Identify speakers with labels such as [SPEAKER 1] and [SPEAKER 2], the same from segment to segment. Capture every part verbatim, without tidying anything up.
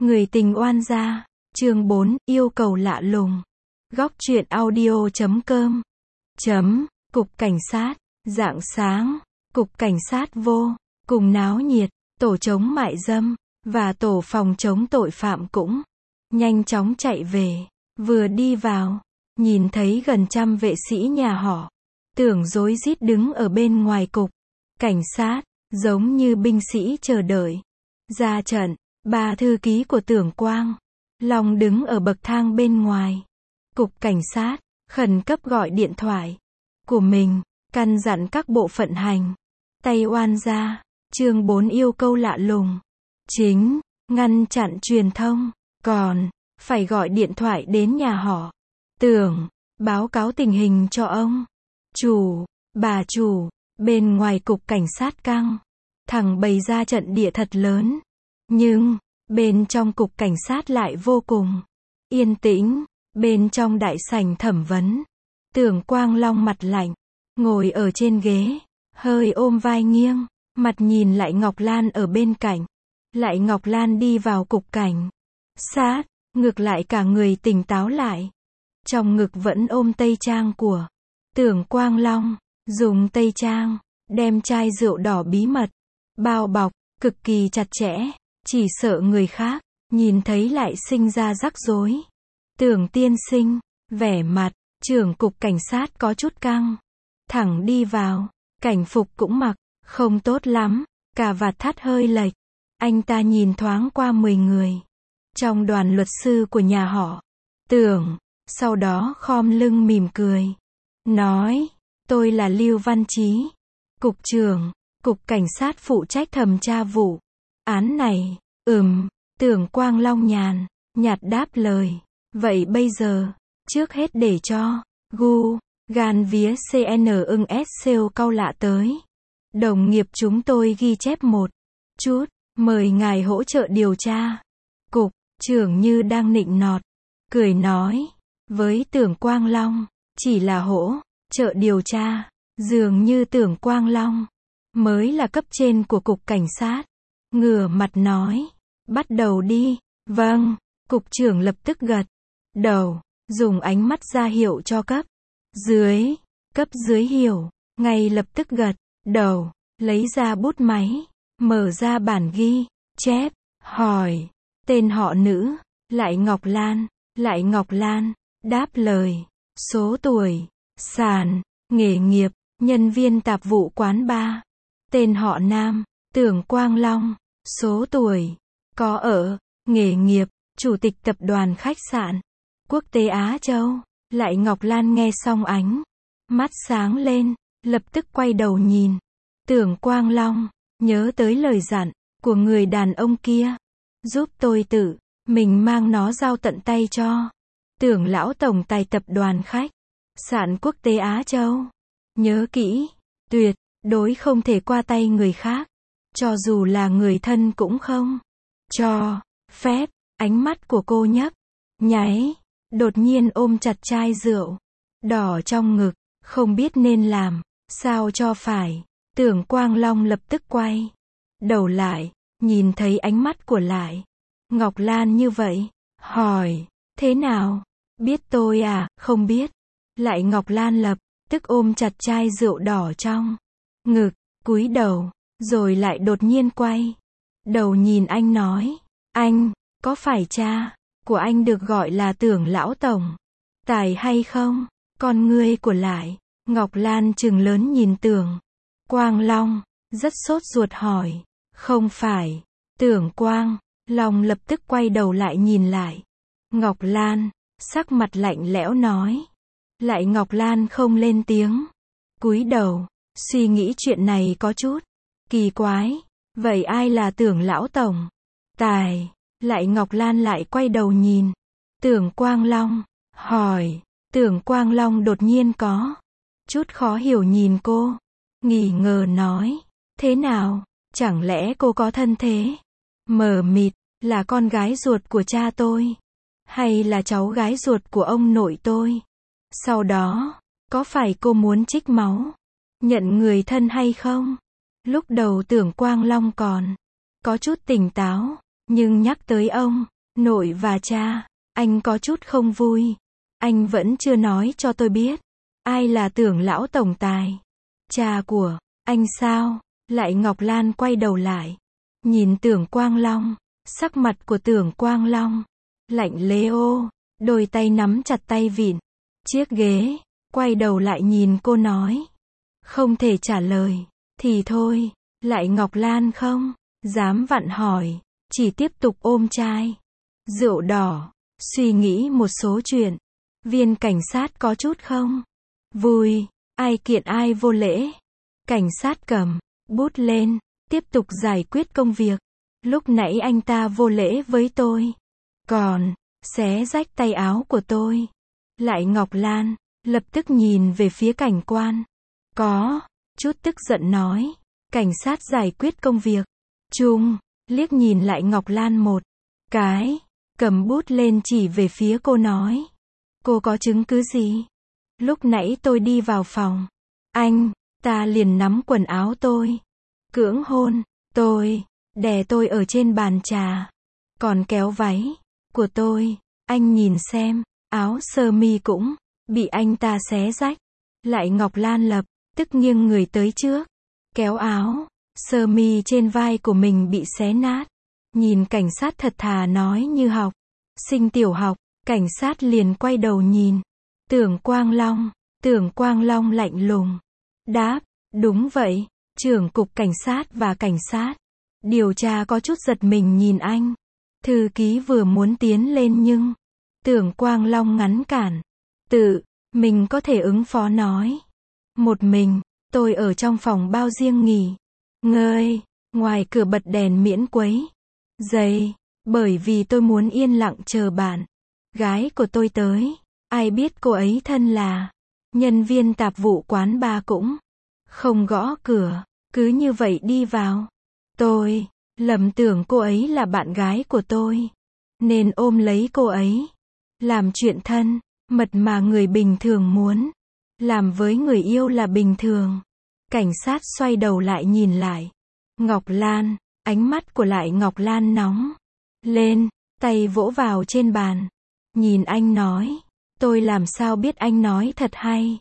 [SPEAKER 1] Người tình oan gia, chương bốn, yêu cầu lạ lùng. Góc truyện audio chấm com. Chấm, cục cảnh sát, rạng sáng, cục cảnh sát vô, cùng náo nhiệt, tổ chống mại dâm, và tổ phòng chống tội phạm cũng nhanh chóng chạy về. Vừa đi vào, nhìn thấy gần trăm vệ sĩ nhà họ Tưởng rối rít đứng ở bên ngoài cục cảnh sát, giống như binh sĩ chờ đợi ra trận. Ba thư ký của Tưởng Quang Long đứng ở bậc thang bên ngoài cục cảnh sát, khẩn cấp gọi điện thoại của mình, căn dặn các bộ phận hành tay oan gia. Chương bốn, yêu cầu lạ lùng. Chính, ngăn chặn truyền thông, còn phải gọi điện thoại đến nhà họ Tưởng, báo cáo tình hình cho ông chủ, bà chủ. Bên ngoài cục cảnh sát căng thẳng bày ra trận địa thật lớn, nhưng bên trong cục cảnh sát lại vô cùng yên tĩnh. Bên trong đại sảnh thẩm vấn, Tưởng Quang Long mặt lạnh, ngồi ở trên ghế, hơi ôm vai nghiêng, mặt nhìn lại Ngọc Lan ở bên cạnh. Lại Ngọc Lan đi vào cục cảnh sát, ngược lại cả người tỉnh táo lại. Trong ngực vẫn ôm tây trang của Tưởng Quang Long, dùng tây trang đem chai rượu đỏ bí mật bao bọc cực kỳ chặt chẽ, chỉ sợ người khác nhìn thấy lại sinh ra rắc rối. Tưởng tiên sinh, vẻ mặt trưởng cục cảnh sát có chút căng thẳng đi vào, cảnh phục cũng mặc không tốt lắm, cà vạt thắt hơi lệch. Anh ta nhìn thoáng qua mười người trong đoàn luật sư của nhà họ Tưởng, sau đó khom lưng mỉm cười, nói: tôi là Lưu Văn Chí, cục trưởng cục cảnh sát phụ trách thẩm tra vụ án này. Ừm, Tưởng Quang Long nhàn nhạt đáp lời. Vậy bây giờ, trước hết để cho gu gan vía xê en ưng ét sale cau lạ tới, đồng nghiệp chúng tôi ghi chép một chút, mời ngài hỗ trợ điều tra. Cục trưởng như đang nịnh nọt, cười nói với Tưởng Quang Long, chỉ là hỗ trợ điều tra. Dường như Tưởng Quang Long mới là cấp trên của cục cảnh sát, ngửa mặt nói: bắt đầu đi. Vâng. Cục trưởng lập tức gật đầu, dùng ánh mắt ra hiệu cho cấp dưới. Cấp dưới hiểu, ngay lập tức gật đầu, lấy ra bút máy, mở ra bản ghi chép, hỏi: tên họ nữ? Lại Ngọc Lan. Lại Ngọc Lan đáp lời. Số tuổi, sản, nghề nghiệp, nhân viên tạp vụ quán bar. Tên họ nam? Tưởng Quang Long. Số tuổi, có ở, nghề nghiệp, chủ tịch tập đoàn khách sạn quốc tế Á Châu. Lại Ngọc Lan nghe xong ánh mắt sáng lên, lập tức quay đầu nhìn Tưởng Quang Long, nhớ tới lời dặn của người đàn ông kia, giúp tôi tự mình mang nó giao tận tay cho Tưởng lão tổng tài tập đoàn khách sạn quốc tế Á Châu. Nhớ kỹ, tuyệt đối không thể qua tay người khác, cho dù là người thân cũng không cho phép. Ánh mắt của cô nhấp nháy, đột nhiên ôm chặt chai rượu đỏ trong ngực, không biết nên làm sao cho phải. Tưởng Quang Long lập tức quay đầu lại, nhìn thấy ánh mắt của Lại Ngọc Lan như vậy, hỏi: thế nào? Biết tôi à? Không biết. Lại Ngọc Lan lập tức ôm chặt chai rượu đỏ trong ngực, cúi đầu, rồi lại đột nhiên quay đầu nhìn anh nói: anh có phải cha của anh được gọi là Tưởng lão tổng tài hay không? Con ngươi của Lại Ngọc Lan trừng lớn nhìn Tưởng Quang Long, rất sốt ruột hỏi: không phải? Tưởng Quang Long lập tức quay đầu lại nhìn Lại Ngọc Lan, sắc mặt lạnh lẽo nói. Lại Ngọc Lan không lên tiếng, cúi đầu, suy nghĩ chuyện này có chút kỳ quái. Vậy ai là Tưởng lão tổng tài? Lại Ngọc Lan lại quay đầu nhìn Tưởng Quang Long, hỏi. Tưởng Quang Long đột nhiên có chút khó hiểu nhìn cô, nghi ngờ nói: thế nào? Chẳng lẽ cô có thân thế? Mờ mịt, là con gái ruột của cha tôi, hay là cháu gái ruột của ông nội tôi? Sau đó, có phải cô muốn trích máu nhận người thân hay không? Lúc đầu Tưởng Quang Long còn có chút tỉnh táo, nhưng nhắc tới ông Nội và cha, anh có chút không vui. Anh vẫn chưa nói cho tôi biết. Ai là Tưởng lão tổng tài? Cha của anh sao? Lại Ngọc Lan quay đầu lại. Nhìn Tưởng Quang Long. Sắc mặt của Tưởng Quang Long lạnh lẽo, đôi tay nắm chặt tay vịn chiếc ghế, quay đầu lại nhìn cô nói. Không thể trả lời, thì thôi. Lại Ngọc Lan không dám vặn hỏi, chỉ tiếp tục ôm chai rượu đỏ, suy nghĩ một số chuyện. Viên cảnh sát có chút không vui, ai kiện ai vô lễ. Cảnh sát cầm bút lên, tiếp tục giải quyết công việc. Lúc nãy anh ta vô lễ với tôi, còn xé rách tay áo của tôi. Lại Ngọc Lan lập tức nhìn về phía cảnh quan, có chút tức giận nói. Cảnh sát giải quyết công việc. Trung liếc nhìn Lại Ngọc Lan một cái, cầm bút lên chỉ về phía cô nói. Cô có chứng cứ gì? Lúc nãy tôi đi vào phòng, anh ta liền nắm quần áo tôi, cưỡng hôn tôi, đè tôi ở trên bàn trà, còn kéo váy của tôi. Anh nhìn xem, áo sơ mi cũng bị anh ta xé rách. Lại Ngọc Lan lập tức nghiêng người tới trước, kéo áo sơ mi trên vai của mình bị xé nát. Nhìn cảnh sát thật thà nói như học sinh tiểu học. Cảnh sát liền quay đầu nhìn Tưởng Quang Long. Tưởng Quang Long lạnh lùng đáp, đúng vậy. Trưởng cục cảnh sát và cảnh sát điều tra có chút giật mình nhìn anh. Thư ký vừa muốn tiến lên nhưng Tưởng Quang Long ngăn cản. Tự mình có thể ứng phó nói. Một mình, tôi ở trong phòng bao riêng nghỉ ngơi, ngoài cửa bật đèn miễn quấy rầy, bởi vì tôi muốn yên lặng chờ bạn gái của tôi tới. Ai biết cô ấy thân là nhân viên tạp vụ quán bar cũng không gõ cửa, cứ như vậy đi vào. Tôi lầm tưởng cô ấy là bạn gái của tôi, nên ôm lấy cô ấy, làm chuyện thân mật mà người bình thường muốn làm với người yêu là bình thường. Cảnh sát xoay đầu lại nhìn Lại Ngọc Lan, ánh mắt của Lại Ngọc Lan nóng lên, tay vỗ vào trên bàn. Nhìn anh nói, tôi làm sao biết anh nói thật hay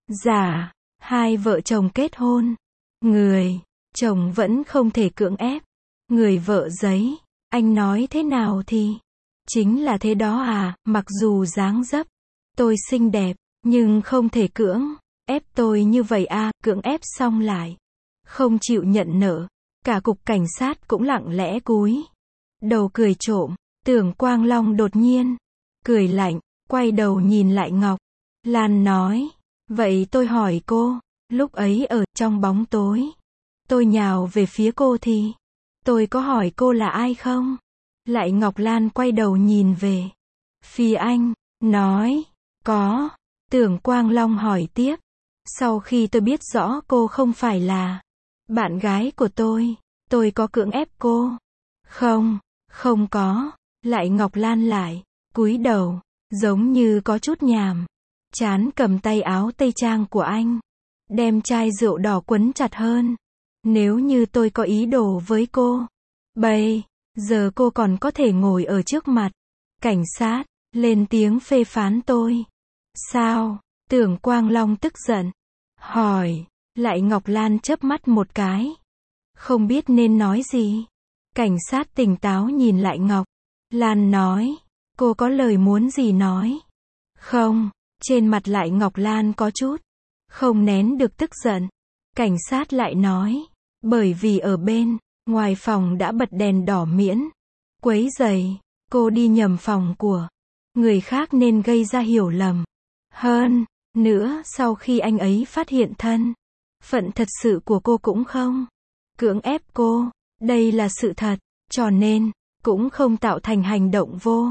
[SPEAKER 1] giả. Hai vợ chồng kết hôn, người chồng vẫn không thể cưỡng ép người vợ giấy. Anh nói thế nào thì chính là thế đó à. Mặc dù dáng dấp tôi xinh đẹp, nhưng không thể cưỡng ép tôi như vậy à. Cưỡng ép xong lại không chịu nhận nợ. Cả cục cảnh sát cũng lặng lẽ cúi đầu cười trộm. Tưởng Quang Long đột nhiên cười lạnh, quay đầu nhìn Lại Ngọc Lan nói, vậy tôi hỏi cô, lúc ấy ở trong bóng tối, tôi nhào về phía cô thì tôi có hỏi cô là ai không? Lại Ngọc Lan quay đầu nhìn về phía anh, nói, có. Tưởng Quang Long hỏi tiếp, sau khi tôi biết rõ cô không phải là bạn gái của tôi, tôi có cưỡng ép cô không? Không có. Lại Ngọc Lan lại cúi đầu, giống như có chút nhàm chán cầm tay áo tây trang của anh, đem chai rượu đỏ quấn chặt hơn. Nếu như tôi có ý đồ với cô, bây giờ cô còn có thể ngồi ở trước mặt cảnh sát, lên tiếng phê phán tôi sao? Tưởng Quang Long tức giận hỏi. Lại Ngọc Lan chớp mắt một cái, không biết nên nói gì. Cảnh sát tỉnh táo nhìn Lại Ngọc Lan nói, cô có lời muốn gì nói không? Trên mặt Lại Ngọc Lan có chút không nén được tức giận. Cảnh sát lại nói, bởi vì ở bên ngoài phòng đã bật đèn đỏ miễn quấy rầy, cô đi nhầm phòng của người khác nên gây ra hiểu lầm. Hơn nữa, sau khi anh ấy phát hiện thân phận thật sự của cô cũng không cưỡng ép cô, đây là sự thật, cho nên cũng không tạo thành hành động vô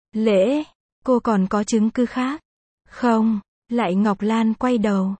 [SPEAKER 1] lễ. Cô còn có chứng cứ khác không? Lại Ngọc Lan quay đầu,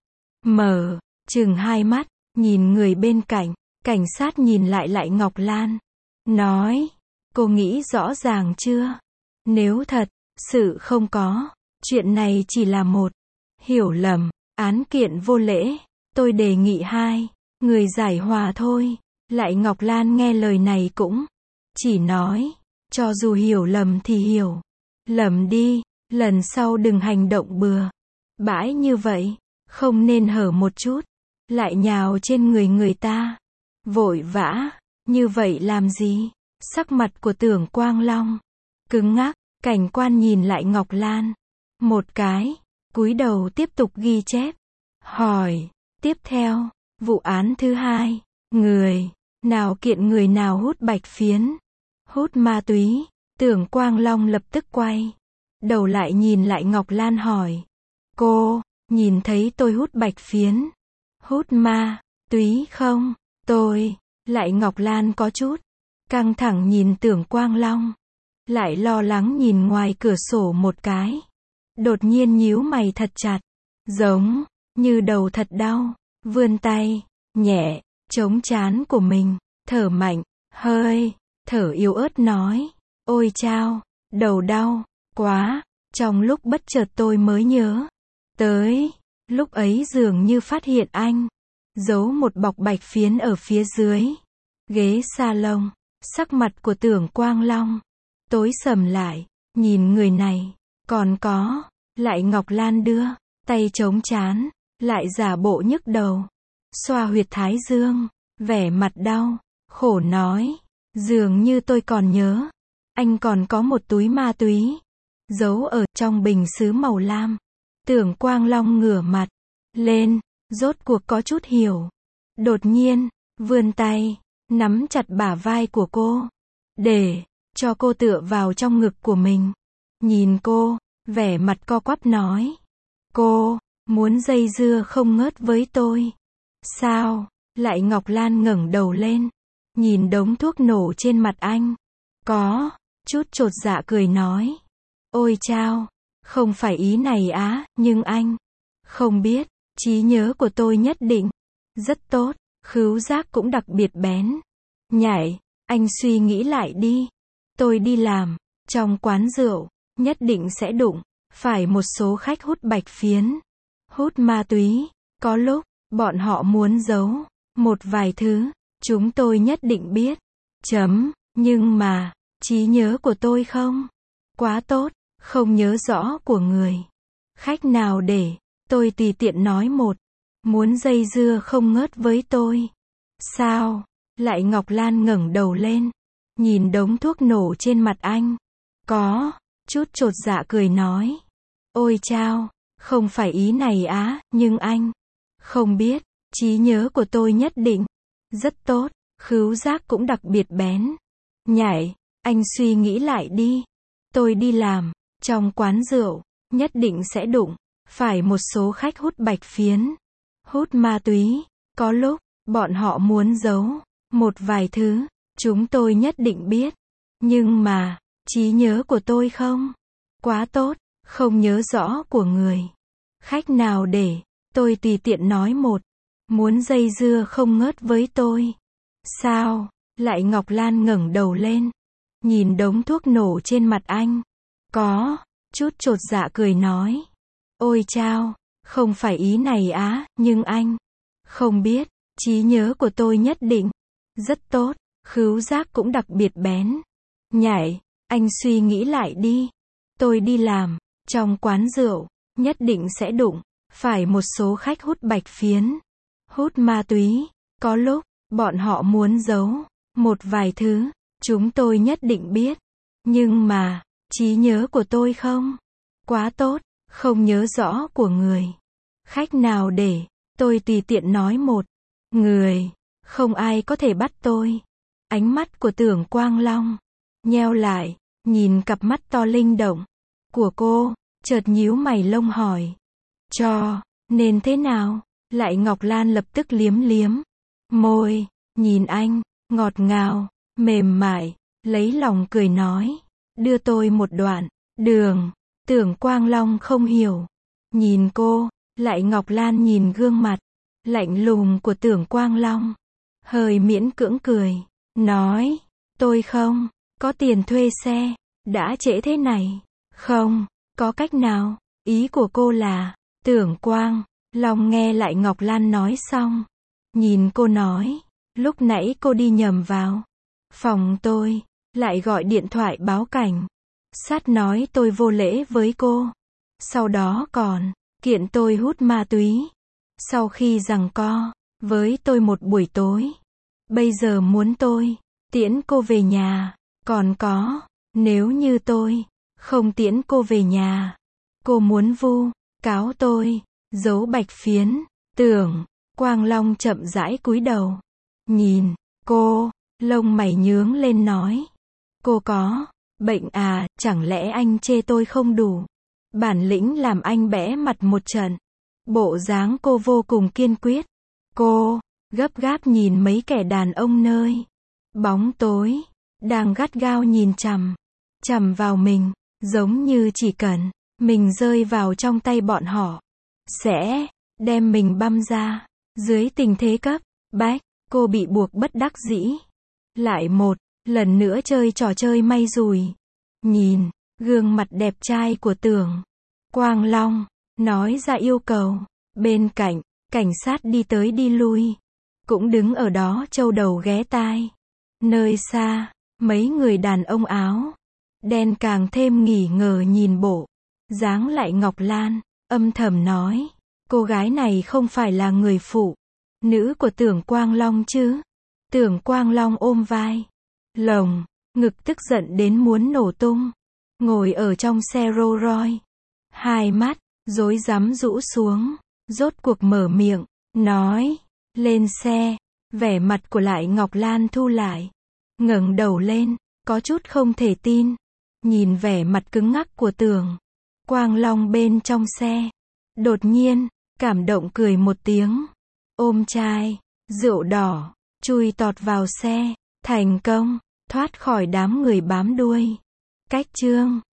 [SPEAKER 1] mở chừng hai mắt, nhìn người bên cạnh. Cảnh sát nhìn lại Lại Ngọc Lan, nói, cô nghĩ rõ ràng chưa? Nếu thật sự không có, chuyện này chỉ là một hiểu lầm, án kiện vô lễ, tôi đề nghị hai người giải hòa thôi. Lại Ngọc Lan nghe lời này cũng chỉ nói, Cho dù hiểu lầm thì hiểu lầm đi, lần sau đừng hành động bừa bãi như vậy, không nên hở một chút, lại nhào trên người người ta. Vội vã, như vậy làm gì? Sắc mặt của Tưởng Quang Long cứng ngắc, cảnh quan nhìn lại Ngọc Lan một cái, cúi đầu tiếp tục ghi chép. Hỏi, tiếp theo, vụ án thứ hai, người nào kiện người nào hút bạch phiến, hút ma túy. Tưởng Quang Long lập tức quay đầu lại nhìn lại Ngọc Lan hỏi, cô nhìn thấy tôi hút bạch phiến, hút ma túy không? Tôi, lại Ngọc Lan có chút căng thẳng nhìn Tưởng Quang Long, lại lo lắng nhìn ngoài cửa sổ một cái. Đột nhiên nhíu mày thật chặt, giống như đầu thật đau, vươn tay nhẹ chống trán của mình, thở mạnh, hơi thở yếu ớt nói, ôi chao, đầu đau quá. Trong lúc bất chợt tôi mới nhớ tới, lúc ấy dường như phát hiện anh giấu một bọc bạch phiến ở phía dưới ghế salon. Sắc mặt của Tưởng Quang Long tối sầm lại, nhìn người này, còn có, lại Ngọc Lan đưa tay chống trán, lại giả bộ nhức đầu, xoa huyệt thái dương, vẻ mặt đau, khổ nói, dường như tôi còn nhớ, anh còn có một túi ma túy giấu ở trong bình sứ màu lam. Tưởng Quang Long ngửa mặt lên, rốt cuộc có chút hiểu. Đột nhiên, vươn tay nắm chặt bả vai của cô, để cho cô tựa vào trong ngực của mình. Nhìn cô, vẻ mặt co quắp nói, cô muốn dây dưa không ngớt với tôi sao? Lại Ngọc Lan ngẩng đầu lên, nhìn đống thuốc nổ trên mặt anh, có chút chột dạ cười nói, ôi chao, không phải ý này á, nhưng anh không biết, trí nhớ của tôi nhất định rất tốt, khứu giác cũng đặc biệt bén. Nhảy, anh suy nghĩ lại đi, tôi đi làm trong quán rượu, nhất định sẽ đụng phải một số khách hút bạch phiến, hút ma túy. Có lúc bọn họ muốn giấu một vài thứ, chúng tôi nhất định biết. Chấm, nhưng mà trí nhớ của tôi không quá tốt, không nhớ rõ của người khách nào để tôi tùy tiện nói một, muốn dây dưa không ngớt với tôi sao? Lại Ngọc Lan ngẩng đầu lên, nhìn đống thuốc nổ trên mặt anh, có chút chột dạ cười nói, ôi chao, không phải ý này á, nhưng anh không biết, trí nhớ của tôi nhất định rất tốt, khứu giác cũng đặc biệt bén. Nhảy, anh suy nghĩ lại đi, tôi đi làm trong quán rượu, nhất định sẽ đụng phải một số khách hút bạch phiến, hút ma túy. Có lúc bọn họ muốn giấu một vài thứ, chúng tôi nhất định biết. Nhưng mà trí nhớ của tôi không quá tốt, không nhớ rõ của người khách nào để tôi tùy tiện nói một, muốn dây dưa không ngớt với tôi sao? Lại Ngọc Lan ngẩng đầu lên, nhìn đống thuốc nổ trên mặt anh, có chút chột dạ cười nói, ôi chao, không phải ý này á, nhưng anh không biết, trí nhớ của tôi nhất định rất tốt, khứu giác cũng đặc biệt bén. Nhảy, anh suy nghĩ lại đi, tôi đi làm trong quán rượu, nhất định sẽ đụng phải một số khách hút bạch phiến, hút ma túy. Có lúc bọn họ muốn giấu một vài thứ, chúng tôi nhất định biết. Nhưng mà trí nhớ của tôi không quá tốt, không nhớ rõ của người khách nào để tôi tùy tiện nói một, người không ai có thể bắt tôi. Ánh mắt của Tưởng Quang Long nheo lại, nhìn cặp mắt to linh động của cô, chợt nhíu mày lông hỏi, cho nên thế nào? Lại Ngọc Lan lập tức liếm liếm môi, nhìn anh, ngọt ngào, mềm mại, lấy lòng cười nói, đưa tôi một đoạn đường. Tưởng Quang Long không hiểu, nhìn cô. Lại Ngọc Lan nhìn gương mặt lạnh lùng của Tưởng Quang Long, hơi miễn cưỡng cười, nói, tôi không có tiền thuê xe, đã trễ thế này, không có cách nào. Ý của cô là, Tưởng Quang Long nghe Lại Ngọc Lan nói xong, nhìn cô nói, lúc nãy cô đi nhầm vào phòng tôi, lại gọi điện thoại báo cảnh sát nói tôi vô lễ với cô. Sau đó còn kiện tôi hút ma túy. Sau khi giằng co với tôi một buổi tối, bây giờ muốn tôi tiễn cô về nhà. Còn có, nếu như tôi không tiễn cô về nhà, cô muốn vu cáo tôi giấu bạch phiến. Tưởng Quang Long chậm rãi cúi đầu nhìn cô, lông mày nhướng lên nói, cô có bệnh à, chẳng lẽ anh chê tôi không đủ bản lĩnh làm anh bẽ mặt một trận. Bộ dáng cô vô cùng kiên quyết. Cô gấp gáp nhìn mấy kẻ đàn ông nơi bóng tối đang gắt gao nhìn chằm chằm vào mình, giống như chỉ cần mình rơi vào trong tay bọn họ sẽ đem mình băm ra. Dưới tình thế cấp bách, cô bị buộc bất đắc dĩ lại một lần nữa chơi trò chơi may rủi. Nhìn gương mặt đẹp trai của Tưởng Quang Long, nói ra yêu cầu. Bên cạnh, cảnh sát đi tới đi lui, cũng đứng ở đó châu đầu ghé tai. Nơi xa, mấy người đàn ông áo đen càng thêm nghỉ ngờ nhìn bộ dáng lại Ngọc Lan, âm thầm nói, cô gái này không phải là người phụ nữ của Tưởng Quang Long chứ. Tưởng Quang Long ôm vai lồng ngực tức giận đến muốn nổ tung, ngồi ở trong xe Rolls Royce, hai mắt rối rắm rũ xuống, rốt cuộc mở miệng nói, lên xe. Vẻ mặt của lại Ngọc Lan thu lại, ngẩng đầu lên, có chút không thể tin, nhìn vẻ mặt cứng ngắc của Tưởng Quang Long bên trong xe. Đột nhiên cảm động cười một tiếng, ôm chai rượu đỏ, chui tọt vào xe, thành công thoát khỏi đám người bám đuôi. Cách chương